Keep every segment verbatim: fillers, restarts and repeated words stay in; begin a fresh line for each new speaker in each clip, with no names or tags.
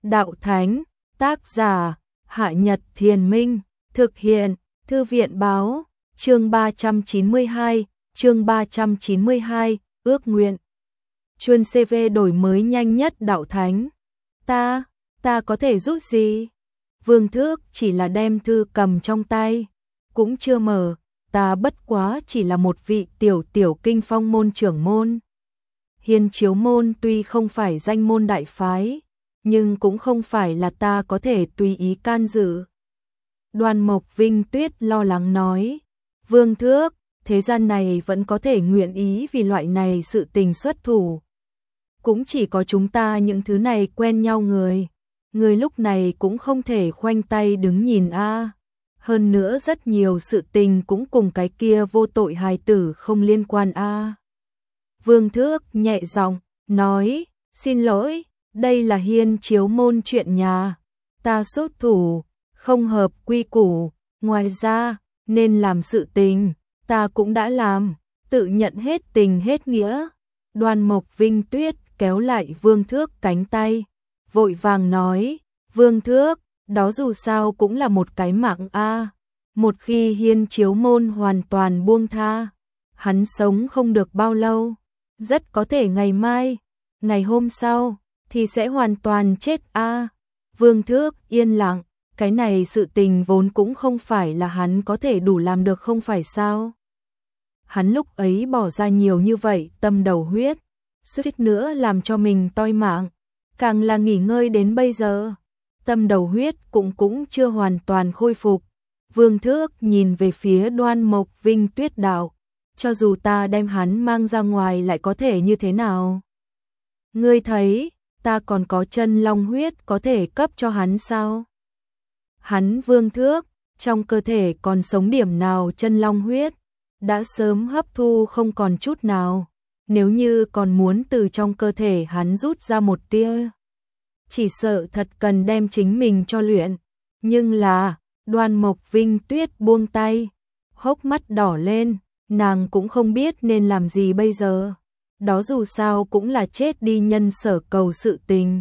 đạo thánh, tác giả, Hạ Nhật Thiền Minh, thực hiện, Thư viện báo, chương ba trăm chín mươi hai, chương ba trăm chín mươi hai, ước nguyện. Chuân xê vê đổi mới nhanh nhất đạo thánh. Ta, ta có thể giúp gì? Vương Thước chỉ là đem thư cầm trong tay, cũng chưa mở, ta bất quá chỉ là một vị tiểu tiểu kinh phong môn trưởng môn. Hiên Chiếu môn tuy không phải danh môn đại phái, nhưng cũng không phải là ta có thể tùy ý can dự. Đoan Mộc Vinh Tuyết lo lắng nói, Vương Thước, thế gian này vẫn có thể nguyện ý vì loại này sự tình xuất thủ. Cũng chỉ có chúng ta những thứ này quen nhau người, người lúc này cũng không thể khoanh tay đứng nhìn a. Hơn nữa rất nhiều sự tình cũng cùng cái kia vô tội hài tử không liên quan a. Vương Thước nhẹ giọng nói, xin lỗi, đây là Hiên Chiếu môn chuyện nhà, ta xuất thủ, không hợp quy củ, ngoài ra, nên làm sự tình, ta cũng đã làm, tự nhận hết tình hết nghĩa. Đoan Mộc Vinh Tuyết kéo lại Vương Thước cánh tay, vội vàng nói, Vương Thước, đó dù sao cũng là một cái mạng a. Một khi Hiên Chiếu môn hoàn toàn buông tha, hắn sống không được bao lâu, rất có thể ngày mai, ngày hôm sau, thì sẽ hoàn toàn chết a. Vương Thước yên lặng, cái này sự tình vốn cũng không phải là hắn có thể đủ làm được không phải sao. Hắn lúc ấy bỏ ra nhiều như vậy tâm đầu huyết, suýt nữa làm cho mình toi mạng, càng là nghỉ ngơi đến bây giờ, tâm đầu huyết cũng cũng chưa hoàn toàn khôi phục. Vương Thước nhìn về phía Đoan Mộc Vinh Tuyết đạo, cho dù ta đem hắn mang ra ngoài lại có thể như thế nào? Ngươi thấy, ta còn có chân long huyết có thể cấp cho hắn sao? Hắn Vương Thước, trong cơ thể còn sống điểm nào chân long huyết, đã sớm hấp thu không còn chút nào, nếu như còn muốn từ trong cơ thể hắn rút ra một tia, chỉ sợ thật cần đem chính mình cho luyện. Nhưng là, Đoan Mộc Vinh Tuyết buông tay, hốc mắt đỏ lên, nàng cũng không biết nên làm gì bây giờ, đó dù sao cũng là chết đi nhân sở cầu sự tình.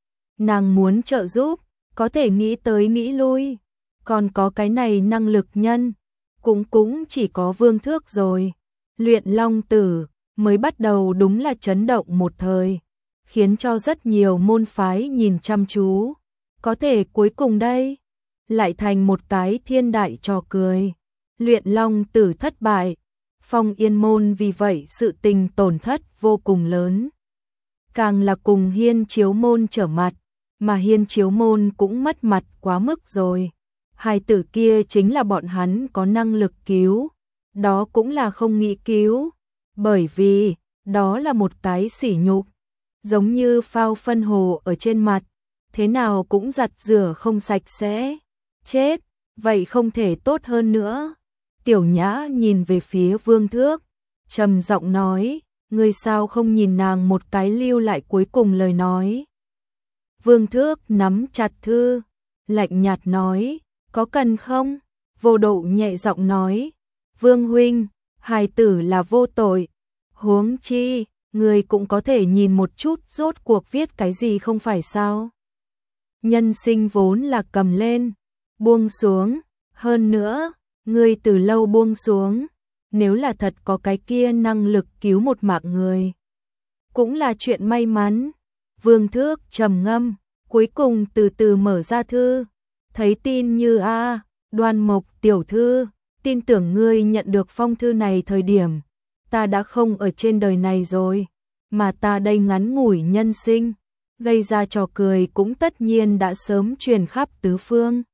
Nàng muốn trợ giúp, có thể nghĩ tới nghĩ lui, còn có cái này năng lực nhân, cũng cũng chỉ có Vương Thước rồi. Luyện Long Tử mới bắt đầu đúng là chấn động một thời, khiến cho rất nhiều môn phái nhìn chăm chú, có thể cuối cùng đây, lại thành một cái thiên đại trò cười. Luyện Long Tử thất bại, Phong Yên môn vì vậy sự tình tổn thất vô cùng lớn, càng là cùng Hiên Chiếu môn trở mặt, mà Hiên Chiếu môn cũng mất mặt quá mức rồi. Hai tử kia chính là bọn hắn có năng lực cứu, đó cũng là không nghĩ cứu, bởi vì đó là một cái sỉ nhục, giống như phao phân hồ ở trên mặt, thế nào cũng giặt rửa không sạch sẽ, chết, vậy không thể tốt hơn nữa. Tiểu Nhã nhìn về phía Vương Thước, trầm giọng nói, ngươi sao không nhìn nàng một cái lưu lại cuối cùng lời nói. Vương Thước nắm chặt thư, lạnh nhạt nói, có cần không? Vô Độ nhẹ giọng nói, Vương huynh, hài tử là vô tội, huống chi, người cũng có thể nhìn một chút rốt cuộc viết cái gì không phải sao? Nhân sinh vốn là cầm lên, buông xuống, hơn nữa, người từ lâu buông xuống, nếu là thật có cái kia năng lực cứu một mạng người, cũng là chuyện may mắn. Vương Thước trầm ngâm, cuối cùng từ từ mở ra thư, thấy tin như a, Đoan Mộc tiểu thư, tin tưởng ngươi nhận được phong thư này thời điểm, ta đã không ở trên đời này rồi, mà ta đây ngắn ngủi nhân sinh, gây ra trò cười cũng tất nhiên đã sớm truyền khắp tứ phương.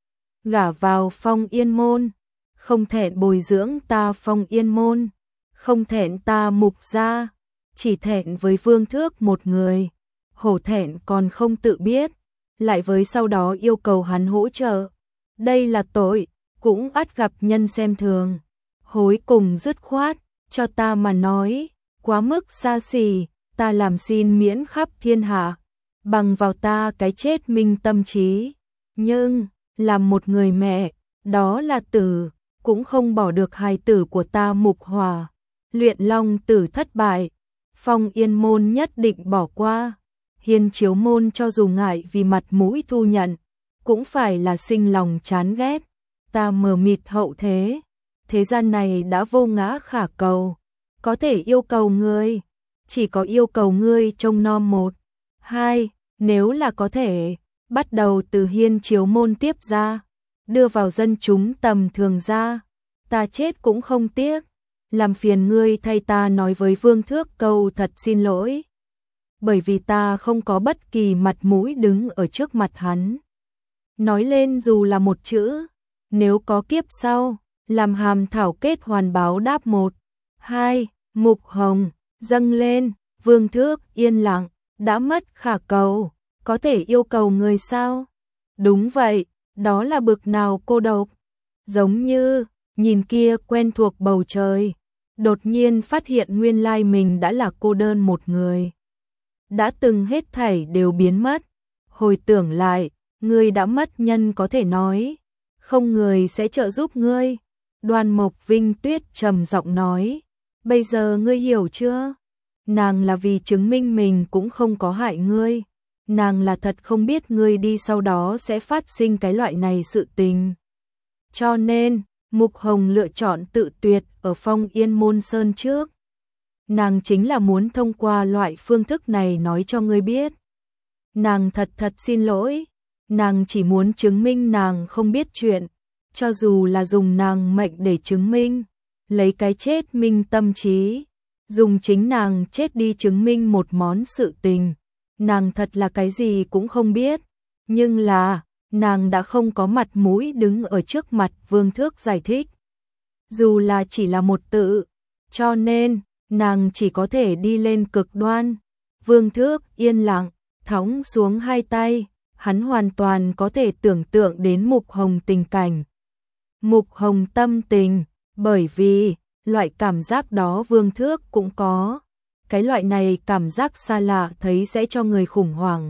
Gả vào Phong Yên môn, không thẹn bồi dưỡng ta Phong Yên môn, không thẹn ta Mục gia, chỉ thẹn với Vương Thước một người, hổ thẹn còn không tự biết, lại với sau đó yêu cầu hắn hỗ trợ. Đây là tội, cũng ắt gặp nhân xem thường. Hối cùng dứt khoát, cho ta mà nói, quá mức xa xỉ, ta làm xin miễn khắp thiên hạ, bằng vào ta cái chết minh tâm trí. Nhưng, làm một người mẹ, đó là tử, cũng không bỏ được hài tử của ta Mục Hòa. Luyện Long Tử thất bại, Phong Yên môn nhất định bỏ qua. Hiên Chiếu Môn cho dù ngại vì mặt mũi thu nhận, cũng phải là sinh lòng chán ghét. Ta mờ mịt hậu thế, thế gian này đã vô ngã khả cầu, có thể yêu cầu ngươi, chỉ có yêu cầu ngươi trông nom một, hai, nếu là có thể, bắt đầu từ Hiên Chiếu Môn tiếp ra, đưa vào dân chúng tầm thường ra, ta chết cũng không tiếc, làm phiền ngươi thay ta nói với Vương Thước câu thật xin lỗi. Bởi vì ta không có bất kỳ mặt mũi đứng ở trước mặt hắn. Nói lên dù là một chữ, nếu có kiếp sau, làm hàm thảo kết hoàn báo đáp một, hai, Mục Hồng, dâng lên, Vương Thước yên lặng, đã mất khả cầu, có thể yêu cầu người sao? Đúng vậy, đó là bực nào cô độc, giống như, nhìn kia quen thuộc bầu trời, đột nhiên phát hiện nguyên lai mình đã là cô đơn một người. Đã từng hết thảy đều biến mất, hồi tưởng lại, ngươi đã mất nhân có thể nói, không người sẽ trợ giúp ngươi. Đoan Mộc Vinh Tuyết trầm giọng nói, bây giờ ngươi hiểu chưa? Nàng là vì chứng minh mình cũng không có hại ngươi, nàng là thật không biết ngươi đi sau đó sẽ phát sinh cái loại này sự tình. Cho nên, Mục Hồng lựa chọn tự tuyệt ở Phong Yên Môn Sơn trước. Nàng chính là muốn thông qua loại phương thức này nói cho ngươi biết. Nàng thật thật xin lỗi, nàng chỉ muốn chứng minh nàng không biết chuyện, cho dù là dùng nàng mệnh để chứng minh, lấy cái chết minh tâm trí, dùng chính nàng chết đi chứng minh một món sự tình. Nàng thật là cái gì cũng không biết, nhưng là, nàng đã không có mặt mũi đứng ở trước mặt Vương Thước giải thích. Dù là chỉ là một tự, cho nên, nàng chỉ có thể đi lên cực đoan. Vương Thước yên lặng, thõng xuống hai tay, hắn hoàn toàn có thể tưởng tượng đến Mục Hồng tình cảnh. Mục Hồng tâm tình, bởi vì, loại cảm giác đó Vương Thước cũng có. Cái loại này cảm giác xa lạ thấy sẽ cho người khủng hoảng,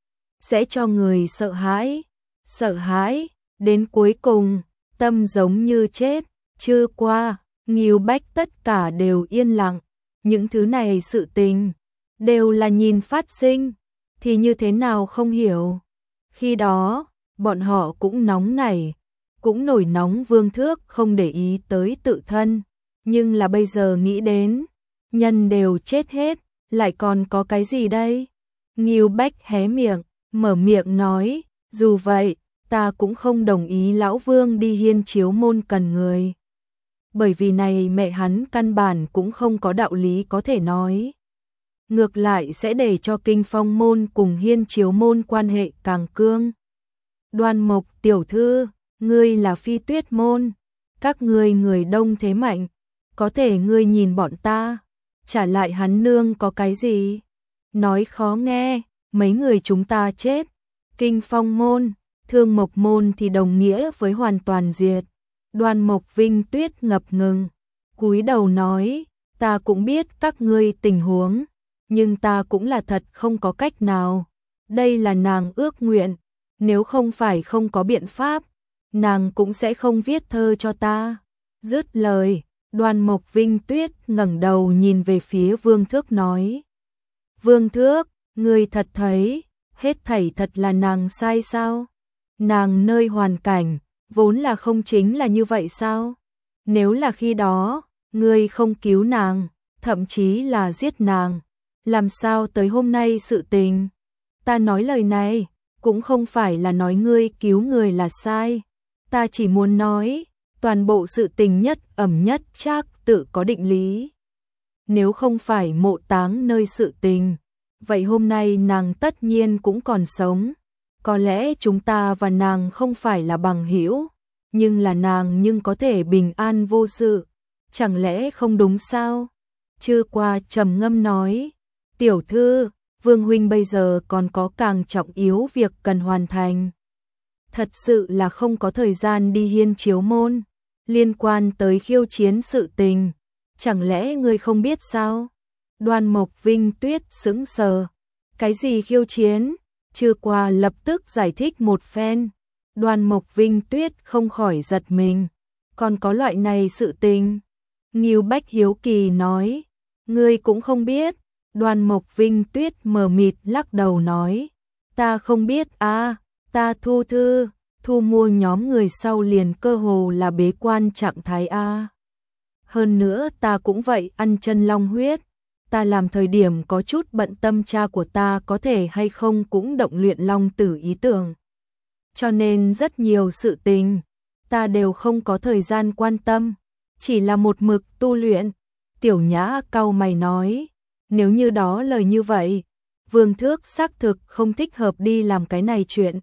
sẽ cho người sợ hãi, sợ hãi, đến cuối cùng, tâm giống như chết, chưa qua, Ngưu Bách tất cả đều yên lặng, những thứ này sự tình, đều là nhìn phát sinh, thì như thế nào không hiểu. Khi đó, bọn họ cũng nóng nảy, cũng nổi nóng Vương Thước không để ý tới tự thân, nhưng là bây giờ nghĩ đến, nhân đều chết hết, lại còn có cái gì đây? Ngưu Bách hé miệng, mở miệng nói, dù vậy, ta cũng không đồng ý lão Vương đi Hiên Chiếu Môn cần người. Bởi vì này mẹ hắn căn bản cũng không có đạo lý có thể nói. Ngược lại sẽ để cho Kinh Phong Môn cùng Hiên Chiếu Môn quan hệ càng cương. Đoan Mộc tiểu thư, ngươi là Phi Tuyết Môn, các ngươi người đông thế mạnh, có thể ngươi nhìn bọn ta, trả lại hắn nương có cái gì? Nói khó nghe, mấy người chúng ta chết, Kinh Phong Môn, Thương Mộc Môn thì đồng nghĩa với hoàn toàn diệt. Đoan Mộc Vinh Tuyết ngập ngừng, cúi đầu nói, ta cũng biết các ngươi tình huống, nhưng ta cũng là thật không có cách nào. Đây là nàng ước nguyện, nếu không phải không có biện pháp, nàng cũng sẽ không viết thơ cho ta. Dứt lời, Đoan Mộc Vinh Tuyết ngẩng đầu nhìn về phía Vương Thước nói, Vương Thước, ngươi thật thấy, hết thảy thật là nàng sai sao? Nàng nơi hoàn cảnh, vốn là không chính là như vậy sao? Nếu là khi đó, ngươi không cứu nàng, thậm chí là giết nàng, làm sao tới hôm nay sự tình? Ta nói lời này, cũng không phải là nói ngươi cứu người là sai, ta chỉ muốn nói, toàn bộ sự tình nhất ẩm nhất chắc tự có định lý. Nếu không phải mộ táng nơi sự tình, vậy hôm nay nàng tất nhiên cũng còn sống. Có lẽ chúng ta và nàng không phải là bằng hữu, nhưng là nàng nhưng có thể bình an vô sự. Chẳng lẽ không đúng sao? Chưa qua trầm ngâm nói, tiểu thư, Vương huynh bây giờ còn có càng trọng yếu việc cần hoàn thành. Thật sự là không có thời gian đi Hiên Chiếu Môn, liên quan tới khiêu chiến sự tình, chẳng lẽ ngươi không biết sao? Đoan Mộc Vinh Tuyết sững sờ, cái gì khiêu chiến? Chưa qua lập tức giải thích một phen, Đoan Mộc Vinh Tuyết không khỏi giật mình, còn có loại này sự tình. Ngưu Bách hiếu kỳ nói, ngươi cũng không biết, Đoan Mộc Vinh Tuyết mờ mịt lắc đầu nói, ta không biết a, ta thu thư, thu mua nhóm người sau liền cơ hồ là bế quan trạng thái a. Hơn nữa ta cũng vậy, ăn chân long huyết, ta làm thời điểm có chút bận tâm cha của ta có thể hay không cũng động luyện long tử ý tưởng. Cho nên rất nhiều sự tình, ta đều không có thời gian quan tâm, chỉ là một mực tu luyện. Tiểu Nhã cau mày nói, nếu như đó lời như vậy, Vương Thước xác thực không thích hợp đi làm cái này chuyện.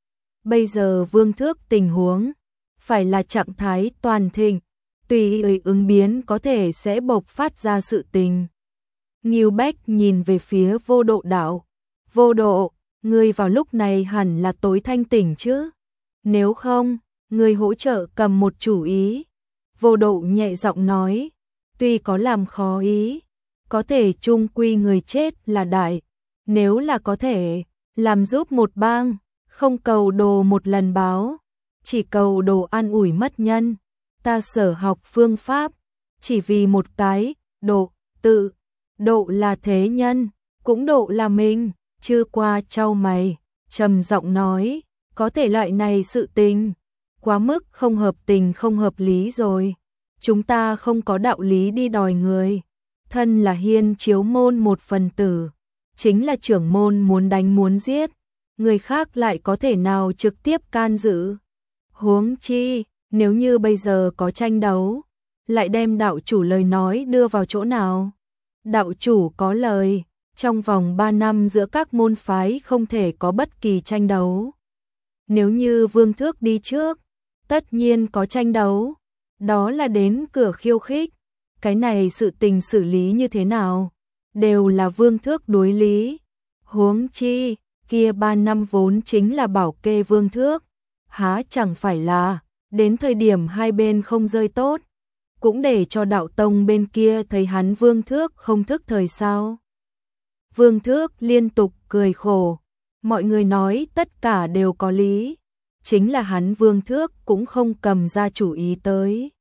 Bây giờ Vương Thước tình huống, phải là trạng thái toàn thịnh, tùy ý ứng biến có thể sẽ bộc phát ra sự tình. Ngưu Bách nhìn về phía Vô Độ đạo, Vô Độ, ngươi vào lúc này hẳn là tối thanh tỉnh chứ, nếu không, ngươi hỗ trợ cầm một chủ ý. Vô Độ nhẹ giọng nói, tuy có làm khó ý, có thể chung quy người chết là đại, nếu là có thể, làm giúp một bang, không cầu đồ một lần báo, chỉ cầu đồ an ủi mất nhân. Ta sở học phương pháp, chỉ vì một cái, độ, tự, độ là thế nhân, cũng độ là mình. Chư qua trao mày, trầm giọng nói, có thể loại này sự tình, quá mức không hợp tình không hợp lý rồi. Chúng ta không có đạo lý đi đòi người, thân là hiên chiếu môn một phần tử, chính là trưởng môn muốn đánh muốn giết, người khác lại có thể nào trực tiếp can dự. Huống chi, nếu như bây giờ có tranh đấu, lại đem đạo chủ lời nói đưa vào chỗ nào? Đạo chủ có lời, trong vòng ba năm giữa các môn phái không thể có bất kỳ tranh đấu. Nếu như Vương Thước đi trước, tất nhiên có tranh đấu, đó là đến cửa khiêu khích. Cái này sự tình xử lý như thế nào? Đều là Vương Thước đối lý. Huống chi, kia ba năm vốn chính là bảo kê Vương Thước, há chẳng phải là, đến thời điểm hai bên không rơi tốt, cũng để cho đạo tông bên kia thấy hắn Vương Thước không thức thời sao. Vương Thước liên tục cười khổ, mọi người nói tất cả đều có lý, chính là hắn Vương Thước cũng không cầm ra chủ ý tới.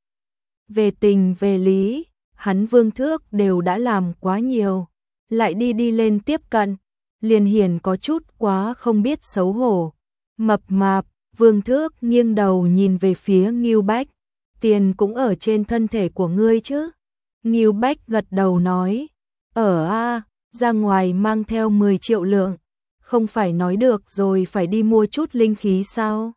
Về tình về lý, hắn Vương Thước đều đã làm quá nhiều, lại đi đi lên tiếp cận, liền hiển có chút quá không biết xấu hổ. Mập mạp, Vương Thước nghiêng đầu nhìn về phía Ngưu Bách, tiền cũng ở trên thân thể của ngươi chứ? Ngưu Bách gật đầu nói, ở a, ra ngoài mang theo mười triệu lượng, không phải nói được rồi phải đi mua chút linh khí sao?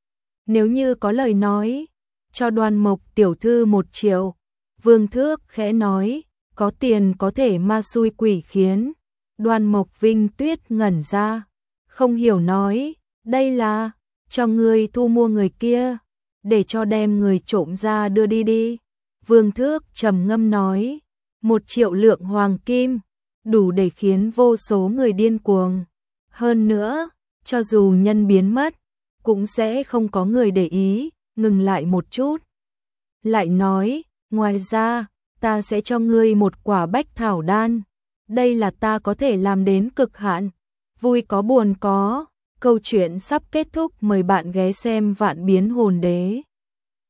Nếu như có lời nói, cho Đoan Mộc tiểu thư một triệu. Vương Thước khẽ nói, có tiền có thể ma xui quỷ khiến. Đoan Mộc Vinh Tuyết ngẩn ra, không hiểu nói, đây là cho ngươi thu mua người kia, để cho đem người trộm ra đưa đi đi. Vương Thước trầm ngâm nói, một triệu lượng hoàng kim, đủ để khiến vô số người điên cuồng. Hơn nữa, cho dù nhân biến mất, cũng sẽ không có người để ý. Ngừng lại một chút, lại nói, ngoài ra, ta sẽ cho ngươi một quả bách thảo đan. Đây là ta có thể làm đến cực hạn. Vui có buồn có, câu chuyện sắp kết thúc, mời bạn ghé xem Vạn Biến Hồn Đế.